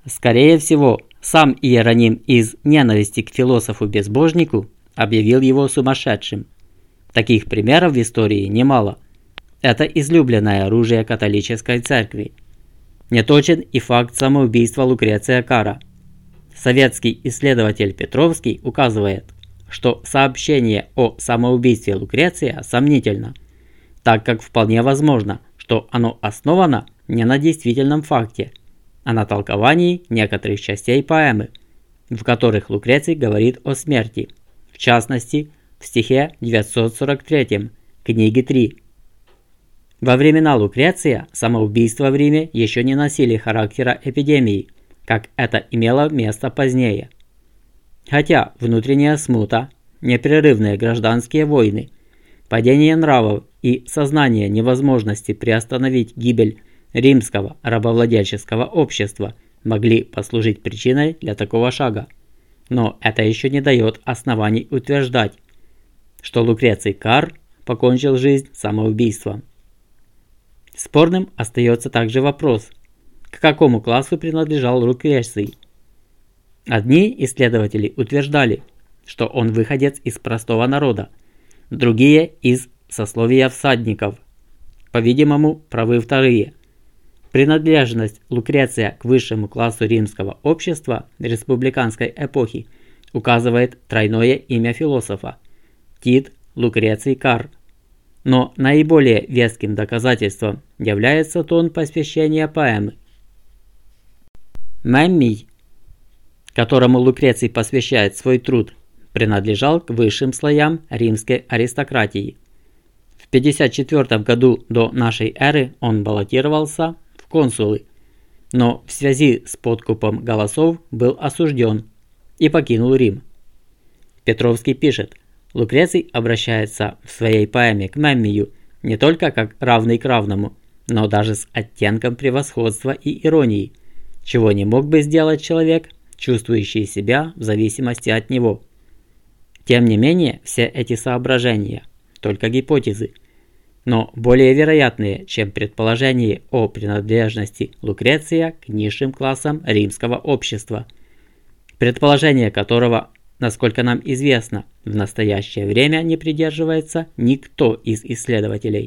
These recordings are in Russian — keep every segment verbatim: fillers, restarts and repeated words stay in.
Скорее всего, сам Иероним из ненависти к философу-безбожнику объявил его сумасшедшим. Таких примеров в истории немало. Это излюбленное оружие католической церкви. Неточен и факт самоубийства Лукреция Карра. Советский исследователь Петровский указывает, что сообщение о самоубийстве Лукреция сомнительно, так как вполне возможно, что оно основано не на действительном факте, а на толковании некоторых частей поэмы, в которых Лукреций говорит о смерти, в частности, в стихе девятьсот сорок третьем, книги три. Во времена Лукреция самоубийства в Риме еще не носили характера эпидемии, как это имело место позднее. Хотя внутренняя смута, непрерывные гражданские войны, падение нравов и сознание невозможности приостановить гибель римского рабовладельческого общества могли послужить причиной для такого шага. Но это еще не дает оснований утверждать, что Лукреций Карр покончил жизнь самоубийством. Спорным остается также вопрос, к какому классу принадлежал Лукреций. Одни исследователи утверждали, что он выходец из простого народа, другие – из сословия всадников. По-видимому, правы вторые. Принадлежность Лукреция к высшему классу римского общества республиканской эпохи указывает тройное имя философа – Тит Лукреций Карр. Но наиболее веским доказательством является тон посвящения поэмы. Меммий, которому Лукреций посвящает свой труд, принадлежал к высшим слоям римской аристократии. В пятьдесят четвёртом году до нашей эры он баллотировался в консулы, но в связи с подкупом голосов был осужден и покинул Рим. Петровский пишет, Лукреций обращается в своей поэме к Меммию не только как равный к равному, но даже с оттенком превосходства и иронии, чего не мог бы сделать человек, чувствующий себя в зависимости от него. Тем не менее, все эти соображения – только гипотезы, но более вероятные, чем предположение о принадлежности Лукреция к низшим классам римского общества, предположение которого, насколько нам известно, в настоящее время не придерживается никто из исследователей.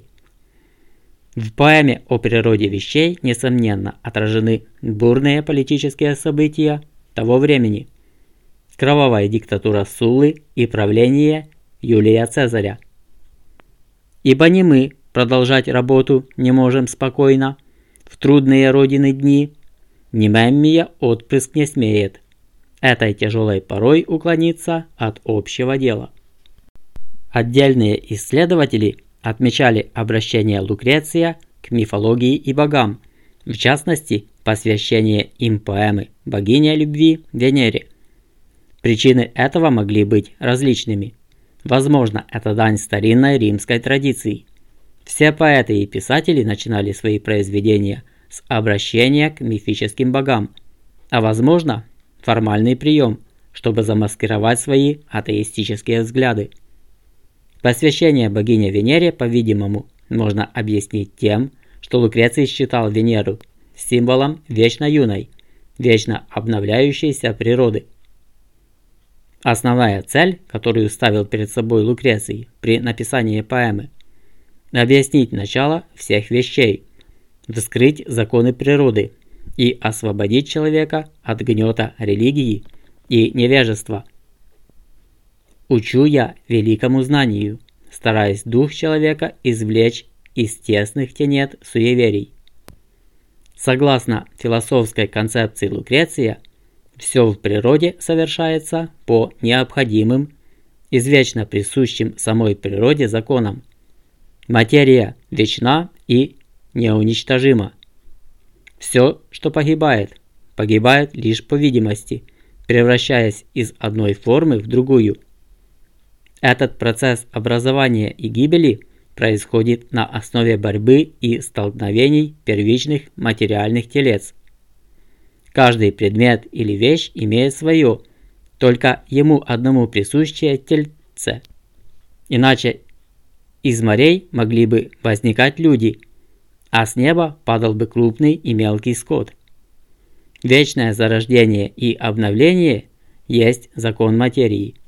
В поэме о природе вещей, несомненно, отражены бурные политические события того времени, кровавая диктатура Суллы и правление Юлия Цезаря. Ибо не мы продолжать работу не можем спокойно, в трудные родины дни, ни Меммия отпрыск не смеет этой тяжелой порой уклониться от общего дела. Отдельные исследователи отмечали обращение Лукреция к мифологии и богам, в частности, посвящение им поэмы «Богиня любви» Венере. Причины этого могли быть различными. Возможно, это дань старинной римской традиции. Все поэты и писатели начинали свои произведения с обращения к мифическим богам, а возможно, формальный прием, чтобы замаскировать свои атеистические взгляды. Посвящение богине Венере, по-видимому, можно объяснить тем, что Лукреций считал Венеру символом вечно юной, вечно обновляющейся природы. Основная цель, которую ставил перед собой Лукреций при написании поэмы – объяснить начало всех вещей, вскрыть законы природы и освободить человека от гнета религии и невежества. Учу я великому знанию, стараясь дух человека извлечь из тесных тенет суеверий. Согласно философской концепции Лукреция, все в природе совершается по необходимым, извечно присущим самой природе законам. Материя вечна и неуничтожима. Все, что погибает, погибает лишь по видимости, превращаясь из одной формы в другую. Этот процесс образования и гибели происходит на основе борьбы и столкновений первичных материальных телец. Каждый предмет или вещь имеет свое, только ему одному присущее тельце. Иначе из морей могли бы возникать люди, а с неба падал бы крупный и мелкий скот. Вечное зарождение и обновление есть закон материи.